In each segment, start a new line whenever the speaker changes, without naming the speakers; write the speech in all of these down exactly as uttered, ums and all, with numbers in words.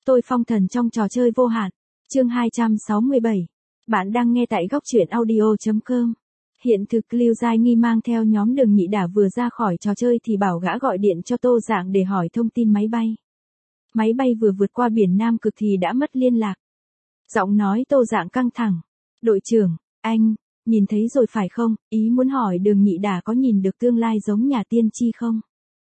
Tôi phong thần trong trò chơi vô hạn. Chương hai trăm sáu mươi bảy. Bạn đang nghe tại góc truyện audio chấm com. Hiện thực Lưu Giai Nghi mang theo nhóm Đường Nhị Đả vừa ra khỏi trò chơi thì bảo gã gọi điện cho Tô Dạng để hỏi thông tin máy bay. Máy bay vừa vượt qua biển Nam Cực thì đã mất liên lạc. Giọng nói Tô Dạng căng thẳng. Đội trưởng, anh, nhìn thấy rồi phải không? Ý muốn hỏi Đường Nhị Đả có nhìn được tương lai giống nhà tiên tri không?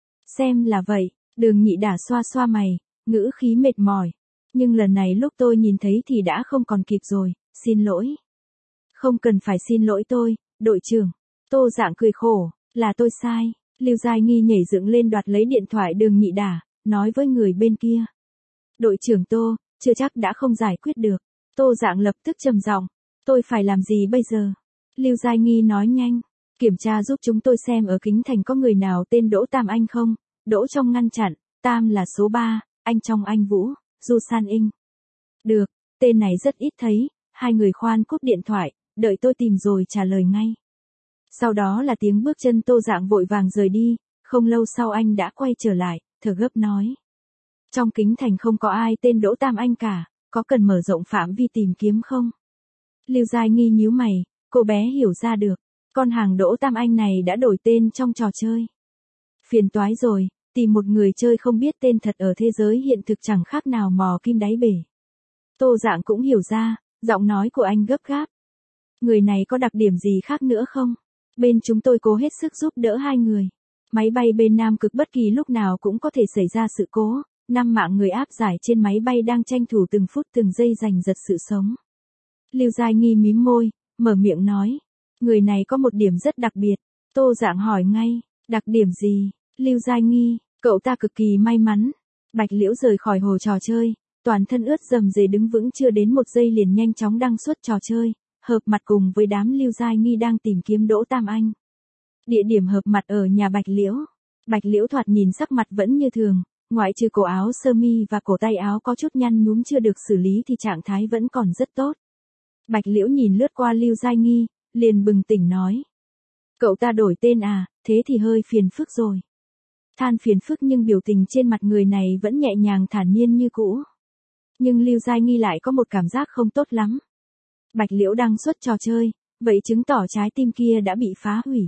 Xem là vậy, Đường Nhị Đả xoa xoa mày, ngữ khí mệt mỏi. Nhưng lần này lúc tôi nhìn thấy thì đã không còn kịp rồi, xin lỗi. Không cần phải xin lỗi tôi, đội trưởng. Tô Dạng cười khổ, là tôi sai. Lưu Giai Nghi nhảy dựng lên đoạt lấy điện thoại Đường Nhị Đả, nói với người bên kia. Đội trưởng Tô, chưa chắc đã không giải quyết được. Tô Dạng lập tức trầm giọng, tôi phải làm gì bây giờ? Lưu Giai Nghi nói nhanh, kiểm tra giúp chúng tôi xem ở Kính Thành có người nào tên Đỗ Tam Anh không? Đỗ trong ngăn chặn, Tam là số ba, Anh trong Anh Vũ, Du San Inh. Được, tên này rất ít thấy, hai người khoan cúp điện thoại, đợi tôi tìm rồi trả lời ngay. Sau đó là tiếng bước chân Tô Dạng vội vàng rời đi, không lâu sau anh đã quay trở lại, thở gấp nói. Trong Kính Thành không có ai tên Đỗ Tam Anh cả, có cần mở rộng phạm vi tìm kiếm không? Lưu Giai Nghi nhíu mày, cô bé hiểu ra được, con hàng Đỗ Tam Anh này đã đổi tên trong trò chơi. Phiền toái rồi, tìm một người chơi không biết tên thật ở thế giới hiện thực chẳng khác nào mò kim đáy bể. Tô Dạng cũng hiểu ra, giọng nói của anh gấp gáp. Người này có đặc điểm gì khác nữa không? Bên chúng tôi cố hết sức giúp đỡ hai người. Máy bay bên Nam Cực bất kỳ lúc nào cũng có thể xảy ra sự cố, năm mạng người áp giải trên máy bay đang tranh thủ từng phút từng giây giành giật sự sống. Lưu Giai Nghi mím môi, mở miệng nói. Người này có một điểm rất đặc biệt. Tô Dạng hỏi ngay, đặc điểm gì? Lưu Giai Nghi, cậu ta cực kỳ may mắn. Bạch Liễu rời khỏi hồ trò chơi, toàn thân ướt rầm rề đứng vững chưa đến một giây liền nhanh chóng đăng xuất trò chơi, hợp mặt cùng với đám Lưu Giai Nghi đang tìm kiếm Đỗ Tam Anh. Địa điểm hợp mặt ở nhà Bạch Liễu. Bạch Liễu thoạt nhìn sắc mặt vẫn như thường, ngoại trừ cổ áo sơ mi và cổ tay áo có chút nhăn nhúm chưa được xử lý thì trạng thái vẫn còn rất tốt. Bạch Liễu nhìn lướt qua Lưu Giai Nghi, liền bừng tỉnh nói. Cậu ta đổi tên à, thế thì hơi phiền phức rồi. Than phiền phức nhưng biểu tình trên mặt người này vẫn nhẹ nhàng thản nhiên như cũ. Nhưng Lưu Giai Nghi lại có một cảm giác không tốt lắm. Bạch Liễu đang xuất trò chơi, vậy chứng tỏ trái tim kia đã bị phá hủy.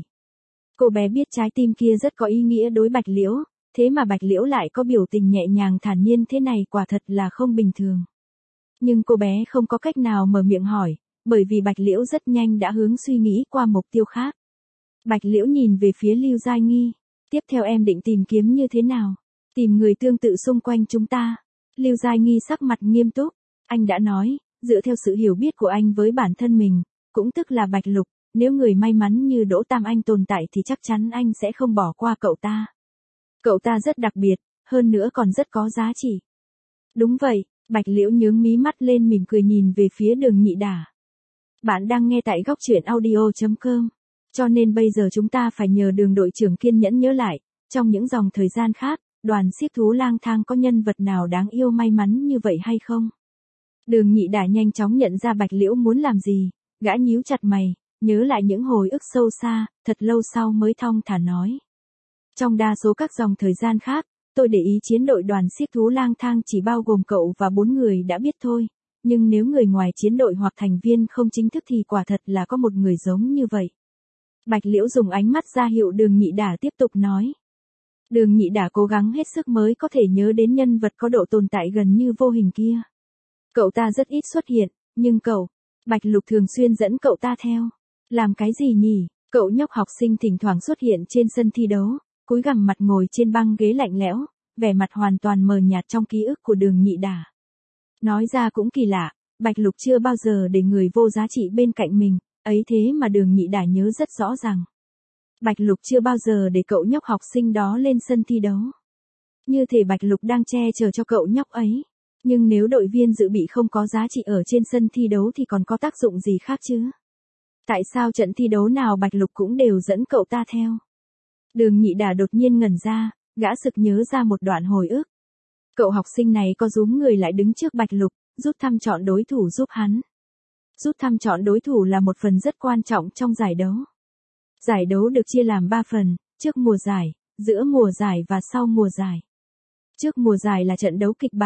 Cô bé biết trái tim kia rất có ý nghĩa đối Bạch Liễu, thế mà Bạch Liễu lại có biểu tình nhẹ nhàng thản nhiên thế này quả thật là không bình thường. Nhưng cô bé không có cách nào mở miệng hỏi, bởi vì Bạch Liễu rất nhanh đã hướng suy nghĩ qua mục tiêu khác. Bạch Liễu nhìn về phía Lưu Giai Nghi, tiếp theo em định tìm kiếm như thế nào? Tìm người tương tự xung quanh chúng ta. Lưu Giai Nghi sắc mặt nghiêm túc, anh đã nói, dựa theo sự hiểu biết của anh với bản thân mình, cũng tức là Bạch Lục, nếu người may mắn như Đỗ Tam Anh tồn tại thì chắc chắn anh sẽ không bỏ qua cậu ta. Cậu ta rất đặc biệt, hơn nữa còn rất có giá trị. Đúng vậy, Bạch Liễu nhướng mí mắt lên mỉm cười nhìn về phía Đường Nhị Đả. Bạn đang nghe tại góc truyện audio chấm com. Cho nên bây giờ chúng ta phải nhờ Đường đội trưởng kiên nhẫn nhớ lại, trong những dòng thời gian khác, đoàn xiếc thú lang thang có nhân vật nào đáng yêu may mắn như vậy hay không? Đường Nhị Đả nhanh chóng nhận ra Bạch Liễu muốn làm gì, gã nhíu chặt mày, nhớ lại những hồi ức sâu xa, thật lâu sau mới thong thả nói. Trong đa số các dòng thời gian khác, tôi để ý chiến đội đoàn xiếc thú lang thang chỉ bao gồm cậu và bốn người đã biết thôi, nhưng nếu người ngoài chiến đội hoặc thành viên không chính thức thì quả thật là có một người giống như vậy. Bạch Liễu dùng ánh mắt ra hiệu Đường Nhị Đả tiếp tục nói. Đường Nhị Đả cố gắng hết sức mới có thể nhớ đến nhân vật có độ tồn tại gần như vô hình kia. Cậu ta rất ít xuất hiện, nhưng cậu, Bạch Lục thường xuyên dẫn cậu ta theo. Làm cái gì nhỉ? Cậu nhóc học sinh thỉnh thoảng xuất hiện trên sân thi đấu, cúi gằm mặt ngồi trên băng ghế lạnh lẽo, vẻ mặt hoàn toàn mờ nhạt trong ký ức của Đường Nhị Đả. Nói ra cũng kỳ lạ, Bạch Lục chưa bao giờ để người vô giá trị bên cạnh mình, ấy thế mà Đường Nhị Đả nhớ rất rõ ràng. Bạch Lục chưa bao giờ để cậu nhóc học sinh đó lên sân thi đấu. Như thể Bạch Lục đang che chở cho cậu nhóc ấy. Nhưng nếu đội viên dự bị không có giá trị ở trên sân thi đấu thì còn có tác dụng gì khác chứ? Tại sao trận thi đấu nào Bạch Lục cũng đều dẫn cậu ta theo? Đường Nhị Đả đột nhiên ngẩn ra, gã sực nhớ ra một đoạn hồi ức. Cậu học sinh này có rúm người lại đứng trước Bạch Lục, rút thăm chọn đối thủ giúp hắn. Rút thăm chọn đối thủ là một phần rất quan trọng trong giải đấu. Giải đấu được chia làm ba phần, trước mùa giải, giữa mùa giải và sau mùa giải. Trước mùa giải là trận đấu kịch bản,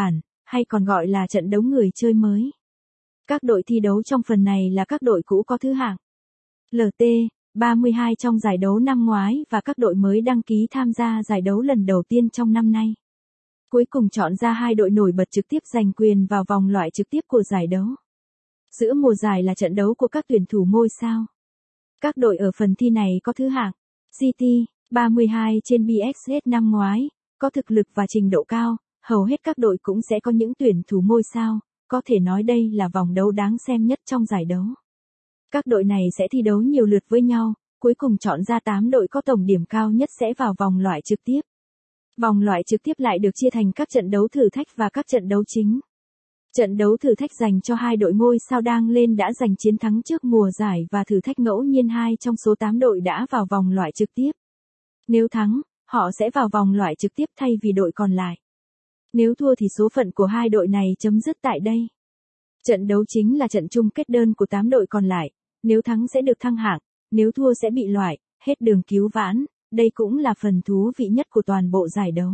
hay còn gọi là trận đấu người chơi mới. Các đội thi đấu trong phần này là các đội cũ có thứ hạng lờ tê ba mươi hai trong giải đấu năm ngoái và các đội mới đăng ký tham gia giải đấu lần đầu tiên trong năm nay. Cuối cùng chọn ra hai đội nổi bật trực tiếp giành quyền vào vòng loại trực tiếp của giải đấu. Giữa mùa giải là trận đấu của các tuyển thủ ngôi sao. Các đội ở phần thi này có thứ hạng City ba mươi hai trên bê ét ét năm ngoái, có thực lực và trình độ cao, hầu hết các đội cũng sẽ có những tuyển thủ ngôi sao, có thể nói đây là vòng đấu đáng xem nhất trong giải đấu. Các đội này sẽ thi đấu nhiều lượt với nhau, cuối cùng chọn ra tám đội có tổng điểm cao nhất sẽ vào vòng loại trực tiếp. Vòng loại trực tiếp lại được chia thành các trận đấu thử thách và các trận đấu chính. Trận đấu thử thách dành cho hai đội ngôi sao đang lên đã giành chiến thắng trước mùa giải và thử thách ngẫu nhiên hai trong số tám đội đã vào vòng loại trực tiếp. Nếu thắng, họ sẽ vào vòng loại trực tiếp thay vì đội còn lại. Nếu thua thì số phận của hai đội này chấm dứt tại đây. Trận đấu chính là trận chung kết đơn của tám đội còn lại, nếu thắng sẽ được thăng hạng, nếu thua sẽ bị loại, hết đường cứu vãn, đây cũng là phần thú vị nhất của toàn bộ giải đấu.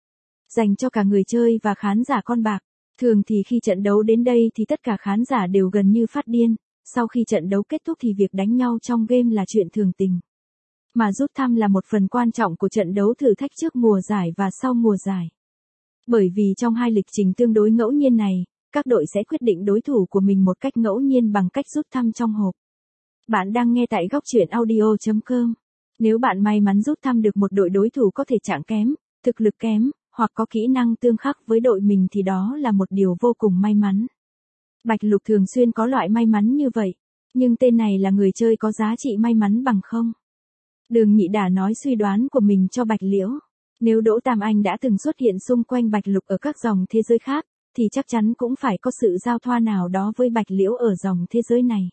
Dành cho cả người chơi và khán giả con bạc, thường thì khi trận đấu đến đây thì tất cả khán giả đều gần như phát điên, sau khi trận đấu kết thúc thì việc đánh nhau trong game là chuyện thường tình. Mà rút thăm là một phần quan trọng của trận đấu thử thách trước mùa giải và sau mùa giải. Bởi vì trong hai lịch trình tương đối ngẫu nhiên này, các đội sẽ quyết định đối thủ của mình một cách ngẫu nhiên bằng cách rút thăm trong hộp. Bạn đang nghe tại góc truyện audio chấm com. Nếu bạn may mắn rút thăm được một đội đối thủ có thể trạng kém, thực lực kém, hoặc có kỹ năng tương khắc với đội mình thì đó là một điều vô cùng may mắn. Bạch Lục thường xuyên có loại may mắn như vậy, nhưng tên này là người chơi có giá trị may mắn bằng không. Đường Nhị Đả nói suy đoán của mình cho Bạch Liễu. Nếu Đỗ Tam Anh đã từng xuất hiện xung quanh Bạch Lục ở các dòng thế giới khác, thì chắc chắn cũng phải có sự giao thoa nào đó với Bạch Liễu ở dòng thế giới này.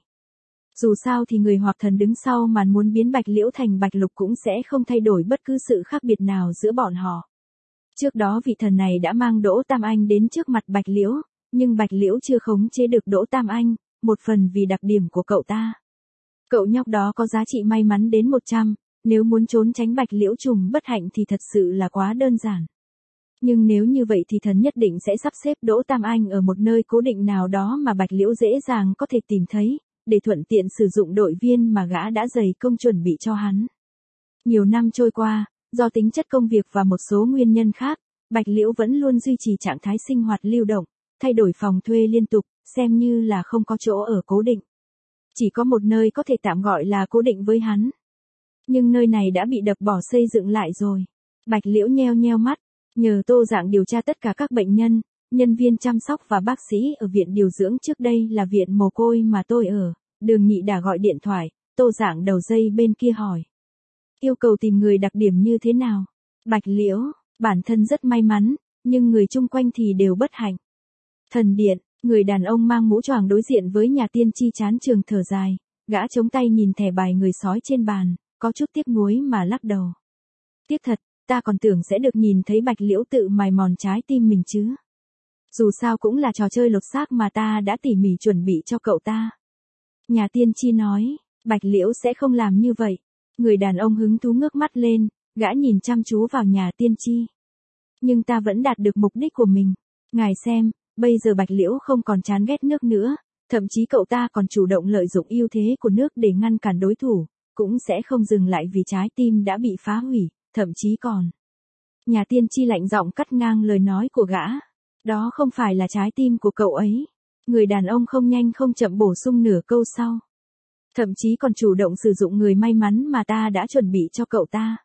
Dù sao thì người hoặc thần đứng sau màn muốn biến Bạch Liễu thành Bạch Lục cũng sẽ không thay đổi bất cứ sự khác biệt nào giữa bọn họ. Trước đó vị thần này đã mang Đỗ Tam Anh đến trước mặt Bạch Liễu, nhưng Bạch Liễu chưa khống chế được Đỗ Tam Anh, một phần vì đặc điểm của cậu ta. Cậu nhóc đó có giá trị may mắn đến một trăm, nếu muốn trốn tránh Bạch Liễu trùng bất hạnh thì thật sự là quá đơn giản. Nhưng nếu như vậy thì thần nhất định sẽ sắp xếp Đỗ Tam Anh ở một nơi cố định nào đó mà Bạch Liễu dễ dàng có thể tìm thấy, để thuận tiện sử dụng đội viên mà gã đã dày công chuẩn bị cho hắn. Nhiều năm trôi qua, do tính chất công việc và một số nguyên nhân khác, Bạch Liễu vẫn luôn duy trì trạng thái sinh hoạt lưu động, thay đổi phòng thuê liên tục, xem như là không có chỗ ở cố định. Chỉ có một nơi có thể tạm gọi là cố định với hắn. Nhưng nơi này đã bị đập bỏ xây dựng lại rồi. Bạch Liễu nheo nheo mắt, nhờ Tô Dạng điều tra tất cả các bệnh nhân, nhân viên chăm sóc và bác sĩ ở viện điều dưỡng trước đây là viện mồ côi mà tôi ở. Đường Nhị Đả gọi điện thoại, Tô Dạng đầu dây bên kia hỏi. Yêu cầu tìm người đặc điểm như thế nào? Bạch Liễu, bản thân rất may mắn, nhưng người chung quanh thì đều bất hạnh. Thần điện, người đàn ông mang mũ choàng đối diện với nhà tiên tri chán trường thở dài, gã chống tay nhìn thẻ bài người sói trên bàn, có chút tiếc nuối mà lắc đầu. Tiếc thật, ta còn tưởng sẽ được nhìn thấy Bạch Liễu tự mài mòn trái tim mình chứ. Dù sao cũng là trò chơi lột xác mà ta đã tỉ mỉ chuẩn bị cho cậu ta. Nhà tiên tri nói, Bạch Liễu sẽ không làm như vậy. Người đàn ông hứng thú ngước mắt lên, gã nhìn chăm chú vào nhà tiên tri. Nhưng ta vẫn đạt được mục đích của mình. Ngài xem, bây giờ Bạch Liễu không còn chán ghét nước nữa, thậm chí cậu ta còn chủ động lợi dụng ưu thế của nước để ngăn cản đối thủ, cũng sẽ không dừng lại vì trái tim đã bị phá hủy, thậm chí còn. Nhà tiên tri lạnh giọng cắt ngang lời nói của gã. Đó không phải là trái tim của cậu ấy. Người đàn ông không nhanh không chậm bổ sung nửa câu sau. Thậm chí còn chủ động sử dụng người may mắn mà ta đã chuẩn bị cho cậu ta.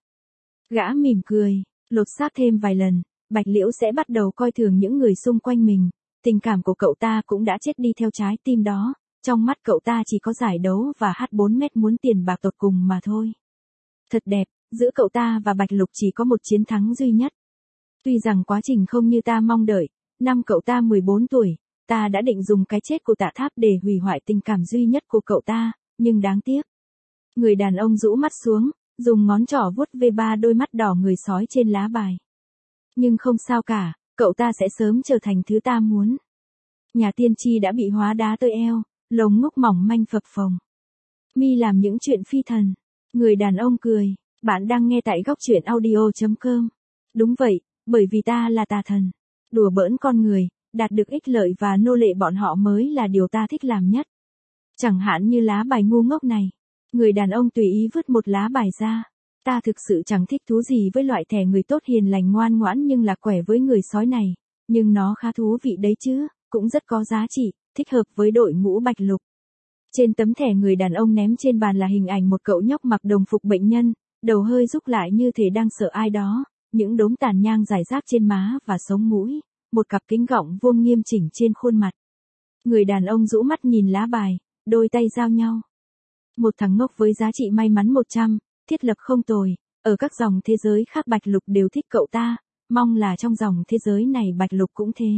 Gã mỉm cười, lột xác thêm vài lần, Bạch Liễu sẽ bắt đầu coi thường những người xung quanh mình. Tình cảm của cậu ta cũng đã chết đi theo trái tim đó, trong mắt cậu ta chỉ có giải đấu và hát bốn mét muốn tiền bạc tột cùng mà thôi. Thật đẹp, giữa cậu ta và Bạch Lục chỉ có một chiến thắng duy nhất. Tuy rằng quá trình không như ta mong đợi, năm cậu ta mười bốn tuổi, ta đã định dùng cái chết của Tạ Tháp để hủy hoại tình cảm duy nhất của cậu ta, nhưng đáng tiếc. Người đàn ông rũ mắt xuống, dùng ngón trỏ vuốt về ba đôi mắt đỏ người sói trên lá bài. Nhưng không sao cả, cậu ta sẽ sớm trở thành thứ ta muốn. Nhà tiên tri đã bị hóa đá tới eo, lồng ngúc mỏng manh phập phồng. Mi làm những chuyện phi thần. Người đàn ông cười, bạn đang nghe tại góc truyện audio chấm com. Đúng vậy, bởi vì ta là tà thần. Đùa bỡn con người, đạt được ích lợi và nô lệ bọn họ mới là điều ta thích làm nhất. Chẳng hạn như lá bài ngu ngốc này. Người đàn ông tùy ý vứt một lá bài ra. Ta thực sự chẳng thích thú gì với loại thẻ người tốt hiền lành ngoan ngoãn nhưng lạc quẻ với người sói này. Nhưng nó khá thú vị đấy chứ, cũng rất có giá trị, thích hợp với đội ngũ Bạch Lục. Trên tấm thẻ người đàn ông ném trên bàn là hình ảnh một cậu nhóc mặc đồng phục bệnh nhân, đầu hơi rúc lại như thể đang sợ ai đó, những đốm tàn nhang rải rác trên má và sống mũi, một cặp kính gọng vuông nghiêm chỉnh trên khuôn mặt. Người đàn ông rũ mắt nhìn lá bài, đôi tay giao nhau. Một thằng ngốc với giá trị may mắn một trăm, thiết lập không tồi, ở các dòng thế giới khác Bạch Lục đều thích cậu ta, mong là trong dòng thế giới này Bạch Lục cũng thế.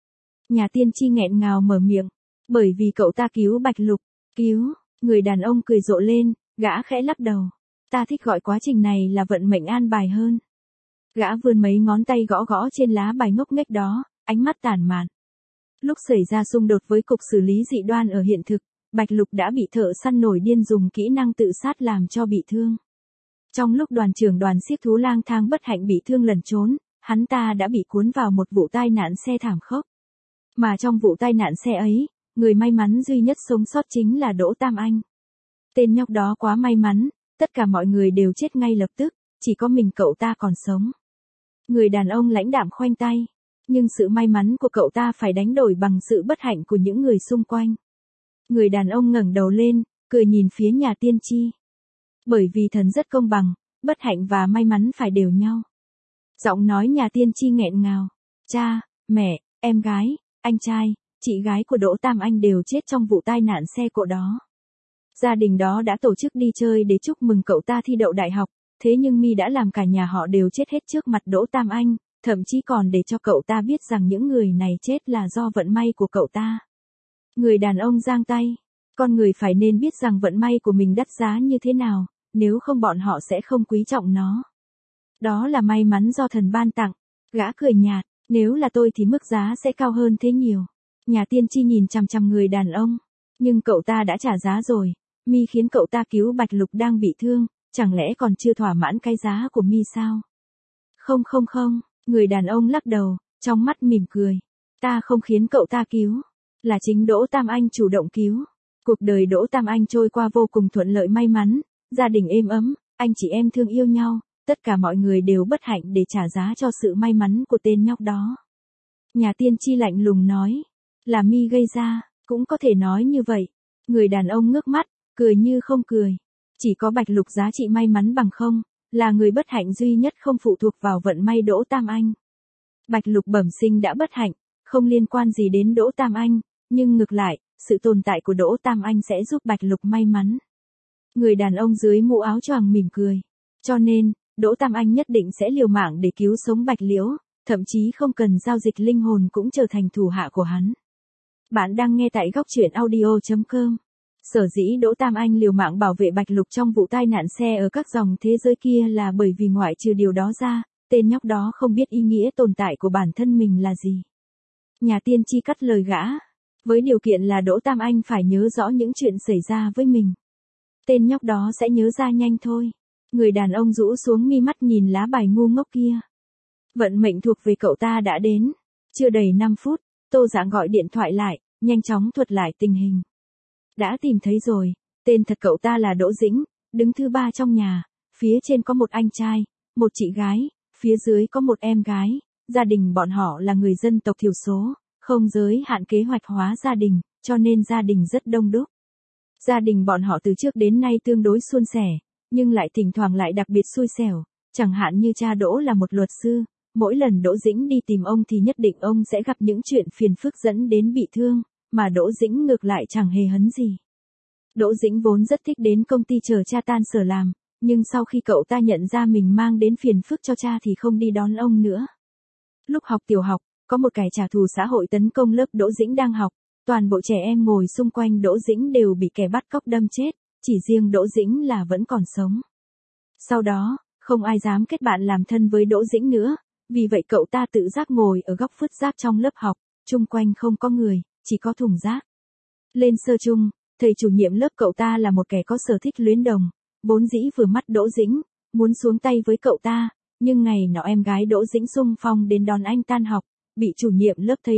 Nhà tiên tri nghẹn ngào mở miệng, bởi vì cậu ta cứu Bạch Lục, cứu, người đàn ông cười rộ lên, gã khẽ lắc đầu. Ta thích gọi quá trình này là vận mệnh an bài hơn. Gã vươn mấy ngón tay gõ gõ trên lá bài ngốc nghếch đó, ánh mắt tản mạn. Lúc xảy ra xung đột với cục xử lý dị đoan ở hiện thực, Bạch Lục đã bị thợ săn nổi điên dùng kỹ năng tự sát làm cho bị thương. Trong lúc đoàn trưởng đoàn xiếc thú lang thang bất hạnh bị thương lẩn trốn, hắn ta đã bị cuốn vào một vụ tai nạn xe thảm khốc. Mà trong vụ tai nạn xe ấy, người may mắn duy nhất sống sót chính là Đỗ Tam Anh. Tên nhóc đó quá may mắn, tất cả mọi người đều chết ngay lập tức, chỉ có mình cậu ta còn sống. Người đàn ông lãnh đạm khoanh tay, nhưng sự may mắn của cậu ta phải đánh đổi bằng sự bất hạnh của những người xung quanh. Người đàn ông ngẩng đầu lên, cười nhìn phía nhà tiên tri. Bởi vì thần rất công bằng, bất hạnh và may mắn phải đều nhau. Giọng nói nhà tiên tri nghẹn ngào. Cha, mẹ, em gái, anh trai, chị gái của Đỗ Tam Anh đều chết trong vụ tai nạn xe cộ đó. Gia đình đó đã tổ chức đi chơi để chúc mừng cậu ta thi đậu đại học, thế nhưng Mi đã làm cả nhà họ đều chết hết trước mặt Đỗ Tam Anh, thậm chí còn để cho cậu ta biết rằng những người này chết là do vận may của cậu ta. Người đàn ông giang tay, con người phải nên biết rằng vận may của mình đắt giá như thế nào, nếu không bọn họ sẽ không quý trọng nó. Đó là may mắn do thần ban tặng. Gã cười nhạt, nếu là tôi thì mức giá sẽ cao hơn thế nhiều. Nhà tiên tri nhìn chằm chằm người đàn ông, nhưng cậu ta đã trả giá rồi. Mi khiến cậu ta cứu Bạch Lục đang bị thương, chẳng lẽ còn chưa thỏa mãn cái giá của Mi sao? Không không không, người đàn ông lắc đầu, trong mắt mỉm cười. Ta không khiến cậu ta cứu, là chính Đỗ Tam Anh chủ động cứu. Cuộc đời Đỗ Tam Anh trôi qua vô cùng thuận lợi may mắn, gia đình êm ấm, anh chị em thương yêu nhau, tất cả mọi người đều bất hạnh để trả giá cho sự may mắn của tên nhóc đó. Nhà tiên tri lạnh lùng nói, là Mi gây ra, cũng có thể nói như vậy. Người đàn ông ngước mắt, cười như không cười. Chỉ có Bạch Lục giá trị may mắn bằng không, là người bất hạnh duy nhất không phụ thuộc vào vận may Đỗ Tam Anh. Bạch Lục bẩm sinh đã bất hạnh, không liên quan gì đến Đỗ Tam Anh, nhưng ngược lại, sự tồn tại của Đỗ Tam Anh sẽ giúp Bạch Lục may mắn. Người đàn ông dưới mũ áo choàng mỉm cười. Cho nên, Đỗ Tam Anh nhất định sẽ liều mạng để cứu sống Bạch Liễu, thậm chí không cần giao dịch linh hồn cũng trở thành thủ hạ của hắn. Bạn đang nghe tại góc truyện audio chấm com. Sở dĩ Đỗ Tam Anh liều mạng bảo vệ Bạch Lục trong vụ tai nạn xe ở các dòng thế giới kia là bởi vì ngoại trừ điều đó ra, tên nhóc đó không biết ý nghĩa tồn tại của bản thân mình là gì. Nhà tiên tri cắt lời gã, với điều kiện là Đỗ Tam Anh phải nhớ rõ những chuyện xảy ra với mình. Tên nhóc đó sẽ nhớ ra nhanh thôi. Người đàn ông rũ xuống mi mắt nhìn lá bài ngu ngốc kia. Vận mệnh thuộc về cậu ta đã đến. Chưa đầy năm phút, Tô Dạng gọi điện thoại lại, nhanh chóng thuật lại tình hình. Đã tìm thấy rồi, tên thật cậu ta là Đỗ Dĩnh, đứng thứ ba trong nhà, phía trên có một anh trai, một chị gái, phía dưới có một em gái, gia đình bọn họ là người dân tộc thiểu số, không giới hạn kế hoạch hóa gia đình, cho nên gia đình rất đông đúc. Gia đình bọn họ từ trước đến nay tương đối suôn sẻ, nhưng lại thỉnh thoảng lại đặc biệt xui xẻo, chẳng hạn như cha Đỗ là một luật sư, mỗi lần Đỗ Dĩnh đi tìm ông thì nhất định ông sẽ gặp những chuyện phiền phức dẫn đến bị thương, mà Đỗ Dĩnh ngược lại chẳng hề hấn gì. Đỗ Dĩnh vốn rất thích đến công ty chờ cha tan sở làm, nhưng sau khi cậu ta nhận ra mình mang đến phiền phức cho cha thì không đi đón ông nữa. Lúc học tiểu học, có một kẻ trả thù xã hội tấn công lớp Đỗ Dĩnh đang học, toàn bộ trẻ em ngồi xung quanh Đỗ Dĩnh đều bị kẻ bắt cóc đâm chết, chỉ riêng Đỗ Dĩnh là vẫn còn sống. Sau đó, không ai dám kết bạn làm thân với Đỗ Dĩnh nữa, vì vậy cậu ta tự giác ngồi ở góc vứt rác trong lớp học, chung quanh không có người, chỉ có thùng rác. Lên sơ chung, thầy chủ nhiệm lớp cậu ta là một kẻ có sở thích luyến đồng, vốn dĩ vừa mắt Đỗ Dĩnh, muốn xuống tay với cậu ta, nhưng ngày nọ em gái Đỗ Dĩnh xung phong đến đón anh tan học, bị chủ nhiệm lớp thấy được,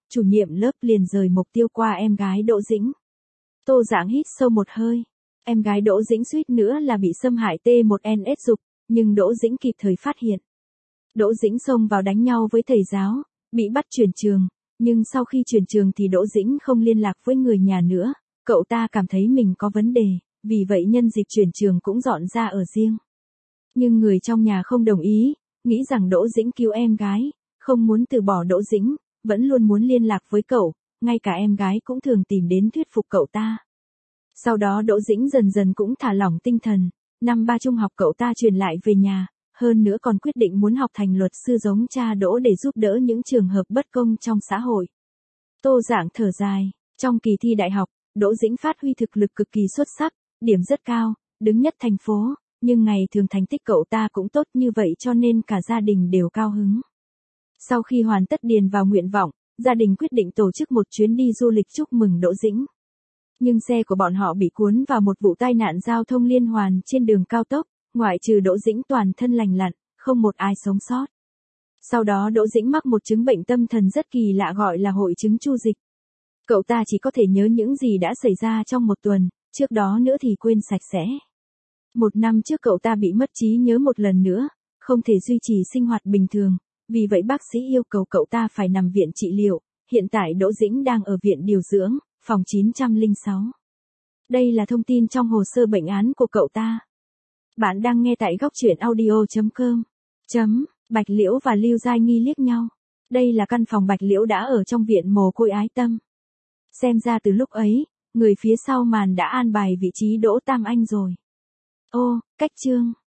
chủ nhiệm lớp liền rời mục tiêu qua em gái Đỗ Dĩnh. Tô Giảng hít sâu một hơi. Em gái Đỗ Dĩnh suýt nữa là bị xâm hại T một N S dục, nhưng Đỗ Dĩnh kịp thời phát hiện. Đỗ Dĩnh xông vào đánh nhau với thầy giáo, bị bắt chuyển trường, nhưng sau khi chuyển trường thì Đỗ Dĩnh không liên lạc với người nhà nữa, cậu ta cảm thấy mình có vấn đề, vì vậy nhân dịp chuyển trường cũng dọn ra ở riêng. Nhưng người trong nhà không đồng ý, nghĩ rằng Đỗ Dĩnh cứu em gái, không muốn từ bỏ Đỗ Dĩnh, vẫn luôn muốn liên lạc với cậu, ngay cả em gái cũng thường tìm đến thuyết phục cậu ta. Sau đó Đỗ Dĩnh dần dần cũng thả lỏng tinh thần, năm ba trung học cậu ta truyền lại về nhà, hơn nữa còn quyết định muốn học thành luật sư giống cha Đỗ để giúp đỡ những trường hợp bất công trong xã hội. Tô Giảng thở dài, trong kỳ thi đại học, Đỗ Dĩnh phát huy thực lực cực kỳ xuất sắc, điểm rất cao, đứng nhất thành phố, nhưng ngày thường thành tích cậu ta cũng tốt như vậy cho nên cả gia đình đều cao hứng. Sau khi hoàn tất điền vào nguyện vọng, gia đình quyết định tổ chức một chuyến đi du lịch chúc mừng Đỗ Dĩnh. Nhưng xe của bọn họ bị cuốn vào một vụ tai nạn giao thông liên hoàn trên đường cao tốc, ngoại trừ Đỗ Dĩnh toàn thân lành lặn, không một ai sống sót. Sau đó Đỗ Dĩnh mắc một chứng bệnh tâm thần rất kỳ lạ gọi là hội chứng chu dịch. Cậu ta chỉ có thể nhớ những gì đã xảy ra trong một tuần, trước đó nữa thì quên sạch sẽ. Một năm trước cậu ta bị mất trí nhớ một lần nữa, không thể duy trì sinh hoạt bình thường, vì vậy bác sĩ yêu cầu cậu ta phải nằm viện trị liệu, hiện tại Đỗ Dĩnh đang ở viện điều dưỡng, phòng chín không sáu. Đây là thông tin trong hồ sơ bệnh án của cậu ta. Bạn đang nghe tại góc truyện audio chấm com. Chấm, Bạch Liễu và Lưu Giai Nghi liếc nhau. Đây là căn phòng Bạch Liễu đã ở trong viện mồ côi ái tâm. Xem ra từ lúc ấy, người phía sau màn đã an bài vị trí Đỗ Tam Anh rồi. Ô, cách chương.